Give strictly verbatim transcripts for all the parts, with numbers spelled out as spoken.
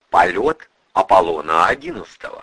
Полет Аполлона-одиннадцатого.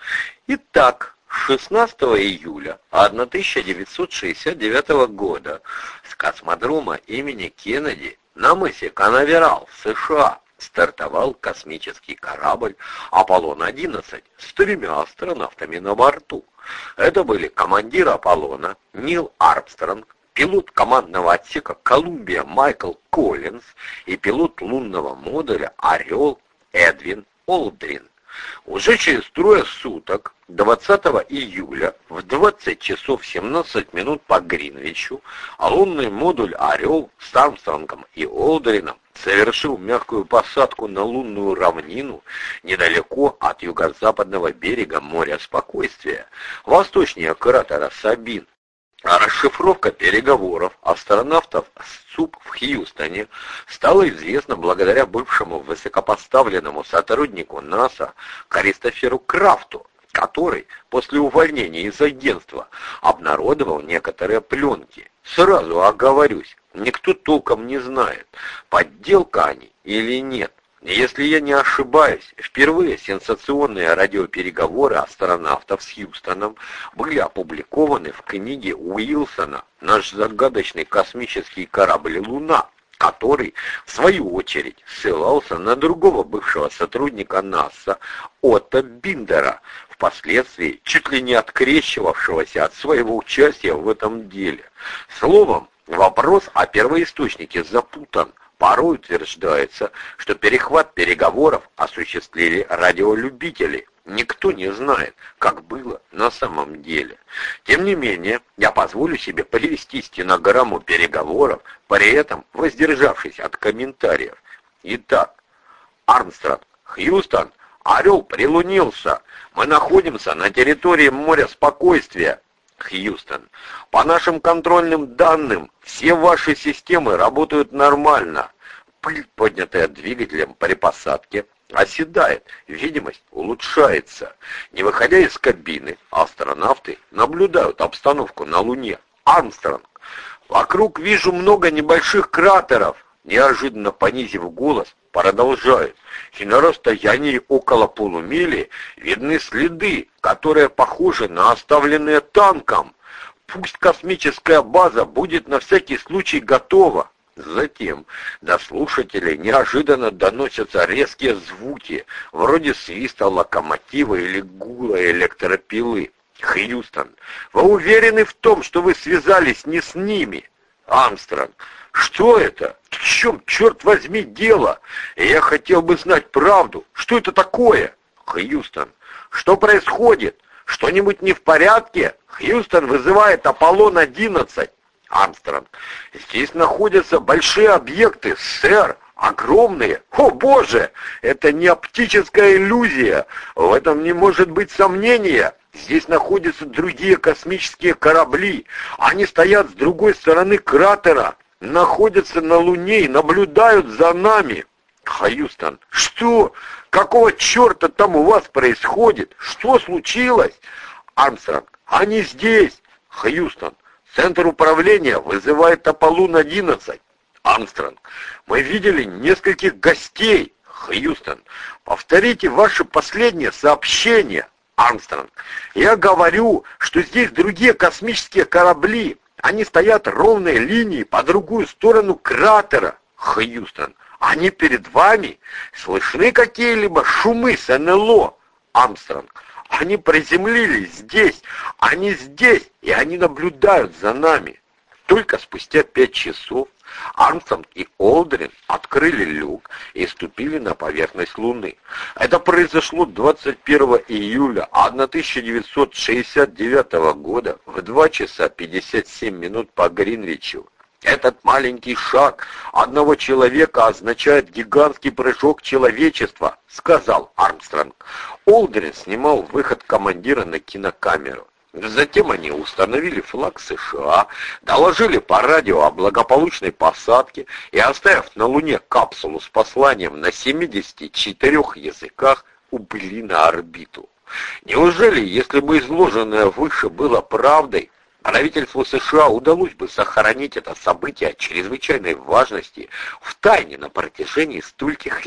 Итак, шестнадцатого июля тысяча девятьсот шестьдесят девятого года с космодрома имени Кеннеди на мысе Канаверал, США, стартовал космический корабль Аполлон-одиннадцать с тремя астронавтами на борту. Это были командир Аполлона Нил Армстронг, пилот командного отсека Колумбия Майкл Коллинз и пилот лунного модуля Орел Эдвин Олдрин. Уже через трое суток, двадцатого июля, в двадцать часов семнадцать минут по Гринвичу, лунный модуль «Орел» с Армстронгом и Олдрином совершил мягкую посадку на лунную равнину недалеко от юго-западного берега моря Спокойствия, восточнее кратера Сабин. А расшифровка переговоров астронавтов с ЦУП в Хьюстоне стала известна благодаря бывшему высокопоставленному сотруднику НАСА Кристоферу Крафту, который после увольнения из агентства обнародовал некоторые пленки. Сразу оговорюсь, никто толком не знает, подделка они или нет. Если я не ошибаюсь, впервые сенсационные радиопереговоры астронавтов с Хьюстоном были опубликованы в книге Уилсона «Наш загадочный космический корабль Луна», который, в свою очередь, ссылался на другого бывшего сотрудника НАСА Отто Биндера, впоследствии чуть ли не открещивавшегося от своего участия в этом деле. Словом, вопрос о первоисточнике запутан. Порой утверждается, что перехват переговоров осуществили радиолюбители. Никто не знает, как было на самом деле. Тем не менее, я позволю себе привести стенограмму переговоров, при этом воздержавшись от комментариев. Итак, Армстронг, Хьюстон, Орел прилунился. Мы находимся на территории моря Спокойствия. Хьюстон, по нашим контрольным данным, все ваши системы работают нормально. Пыль, поднятая двигателем при посадке, оседает, видимость улучшается. Не выходя из кабины, астронавты наблюдают обстановку на Луне. Армстронг, вокруг вижу много небольших кратеров. Неожиданно понизив голос, продолжает. И на расстоянии около полумили видны следы, которые похожи на оставленные танком. Пусть космическая база будет на всякий случай готова. Затем до слушателей неожиданно доносятся резкие звуки, вроде свиста локомотива или гула электропилы. Хьюстон, вы уверены в том, что вы связались не с ними? Армстронг, что это? В чем, черт возьми, дело? Я хотел бы знать правду. Что это такое? Хьюстон, что происходит? Что-нибудь не в порядке? Хьюстон вызывает Аполлон-одиннадцать. Армстронг, здесь находятся большие объекты, сэр, огромные. О, боже, это не оптическая иллюзия. В этом не может быть сомнения. Здесь находятся другие космические корабли. Они стоят с другой стороны кратера, находятся на Луне и наблюдают за нами. Хьюстон, что? Какого черта там у вас происходит? Что случилось? Армстронг, они здесь. Хьюстон, центр управления вызывает Аполлон-одиннадцать. Армстронг, мы видели нескольких гостей. Хьюстон, повторите ваше последнее сообщение. Армстронг, я говорю, что здесь другие космические корабли. Они стоят ровной линией по другую сторону кратера. Хьюстон, они перед вами? Слышны какие-либо шумы с эн эл о? Армстронг, они приземлились здесь, они здесь, и они наблюдают за нами. Только спустя пять часов Армстронг и Олдрин открыли люк и ступили на поверхность Луны. Это произошло двадцать первого июля тысяча девятьсот шестьдесят девятого года в два часа пятьдесят семь минут по Гринвичу. Этот маленький шаг одного человека означает гигантский прыжок человечества, сказал Армстронг. Олдрин снимал выход командира на кинокамеру. Затем они установили флаг США, доложили по радио о благополучной посадке и, оставив на Луне капсулу с посланием на семидесяти четырёх языках, убыли на орбиту. Неужели, если бы изложенное выше было правдой, правительству США удалось бы сохранить это событие чрезвычайной важности в тайне на протяжении стольких лет?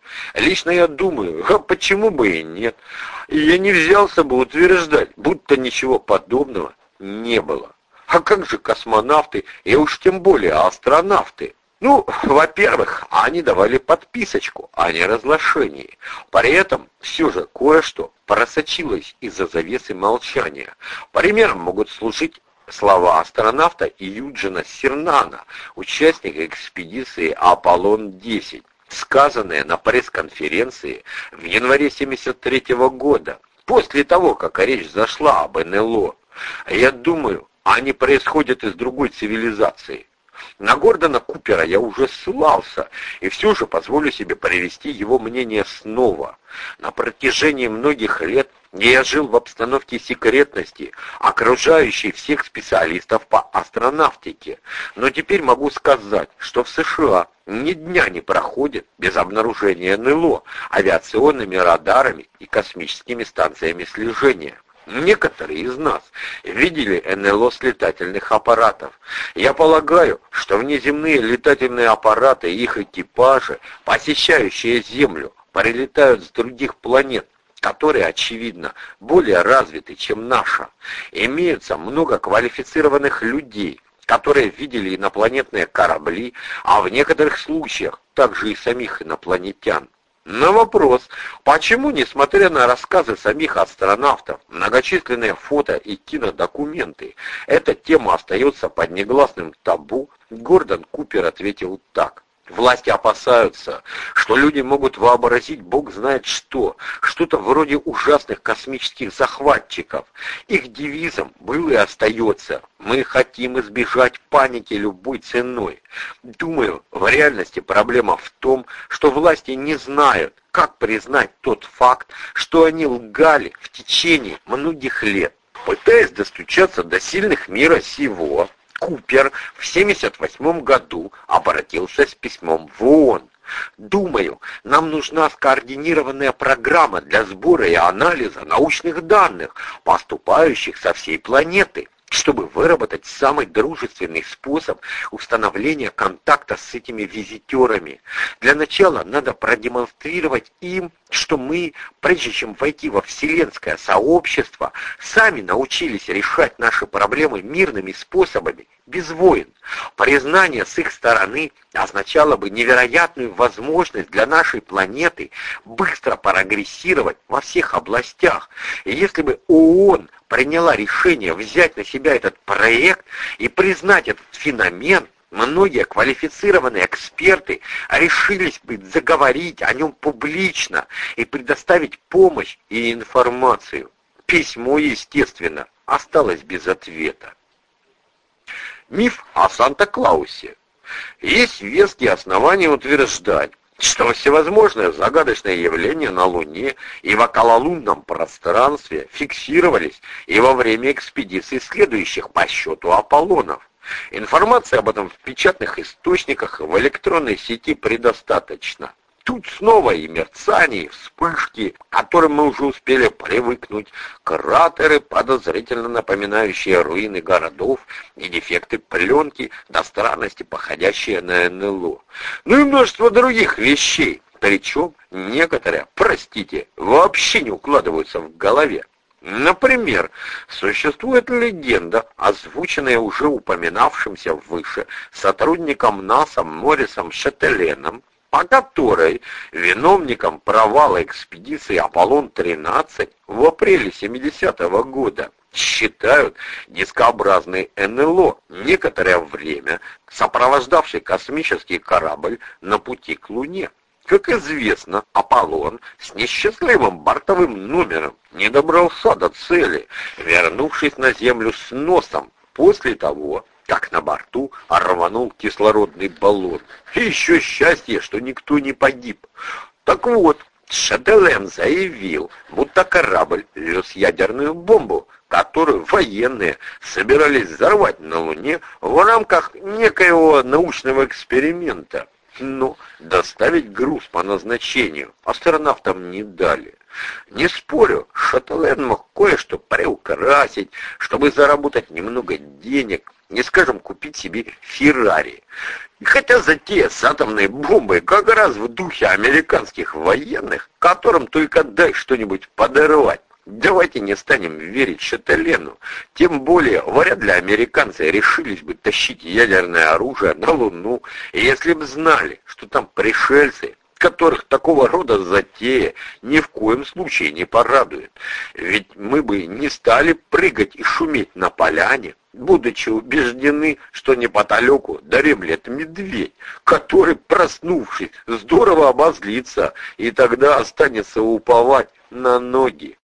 Лично я думаю, а почему бы и нет? И я не взялся бы утверждать, будто ничего подобного не было. А как же космонавты, и уж тем более астронавты? Ну, во-первых, они давали подписочку о неразглашении. При этом все же кое-что просочилось из-за завесы молчания. Примером могут служить слова астронавта Юджина Сернана, участника экспедиции Аполлон десять, сказанные на пресс-конференции в январе семьдесят третьего года, после того, как речь зашла об эн эл о. Я думаю, они происходят из другой цивилизации. На Гордона Купера я уже ссылался, и все же позволю себе привести его мнение снова. На протяжении многих лет я жил в обстановке секретности, окружающей всех специалистов по астронавтике. Но теперь могу сказать, что в США ни дня не проходит без обнаружения эн эл о авиационными радарами и космическими станциями слежения. Некоторые из нас видели эн эл о с летательных аппаратов. Я полагаю, что внеземные летательные аппараты и их экипажи, посещающие Землю, прилетают с других планет, которые, очевидно, более развиты, чем наша. Имеется много квалифицированных людей, которые видели инопланетные корабли, а в некоторых случаях также и самих инопланетян. На вопрос, почему, несмотря на рассказы самих астронавтов, многочисленные фото и кинодокументы, эта тема остается под негласным табу, Гордон Купер ответил так. Власти опасаются, что люди могут вообразить бог знает что, что-то вроде ужасных космических захватчиков. Их девизом был и остается: «Мы хотим избежать паники любой ценой». Думаю, в реальности проблема в том, что власти не знают, как признать тот факт, что они лгали в течение многих лет. Пытаясь достучаться до сильных мира сего, Купер в семьдесят восьмом году обратился с письмом в ООН. Думаю, нам нужна скоординированная программа для сбора и анализа научных данных, поступающих со всей планеты, чтобы выработать самый дружественный способ установления контакта с этими визитерами. Для начала надо продемонстрировать им, что мы, прежде чем войти во вселенское сообщество, сами научились решать наши проблемы мирными способами, без войн. Признание с их стороны означало бы невероятную возможность для нашей планеты быстро прогрессировать во всех областях. И если бы ООН приняла решение взять на себя этот проект и признать этот феномен, многие квалифицированные эксперты решились бы заговорить о нем публично и предоставить помощь и информацию. Письмо, естественно, осталось без ответа. Миф о Санта-Клаусе. Есть веские основания утверждать, что всевозможные загадочные явления на Луне и в окололунном пространстве фиксировались и во время экспедиций, следующих по счету Аполлонов. Информации об этом в печатных источниках и в электронной сети предостаточно. Тут снова и мерцание, и вспышки, к которым мы уже успели привыкнуть, кратеры, подозрительно напоминающие руины городов, и дефекты пленки, до странности походящие на эн эл о. Ну и множество других вещей, причем некоторые, простите, вообще не укладываются в голове. Например, существует легенда, озвученная уже упоминавшимся выше сотрудником НАСА Моррисом Шеттеленом, по которой виновником провала экспедиции Аполлон тринадцать в апреле семидесятого года считают дискообразный эн эл о, некоторое время сопровождавший космический корабль на пути к Луне. Как известно, Аполлон с несчастливым бортовым номером не добрался до цели, вернувшись на Землю с носом после того, как на борту рванул кислородный баллон. И еще счастье, что никто не погиб. Так вот, Шеттелен заявил, будто корабль вез ядерную бомбу, которую военные собирались взорвать на Луне в рамках некоего научного эксперимента. Но доставить груз по назначению астронавтам не дали. Не спорю, Шеттелен мог кое-что приукрасить, чтобы заработать немного денег, не скажем, купить себе Феррари. Хотя затея с атомной бомбой как раз в духе американских военных, которым только дай что-нибудь подорвать. Давайте не станем верить Шателену. Тем более, вряд ли американцы решились бы тащить ядерное оружие на Луну, если бы знали, что там пришельцы, которых такого рода затея ни в коем случае не порадует. Ведь мы бы не стали прыгать и шуметь на поляне, будучи убеждены, что неподалеку дремлет медведь, который, проснувшись, здорово обозлится, и тогда останется уповать на ноги.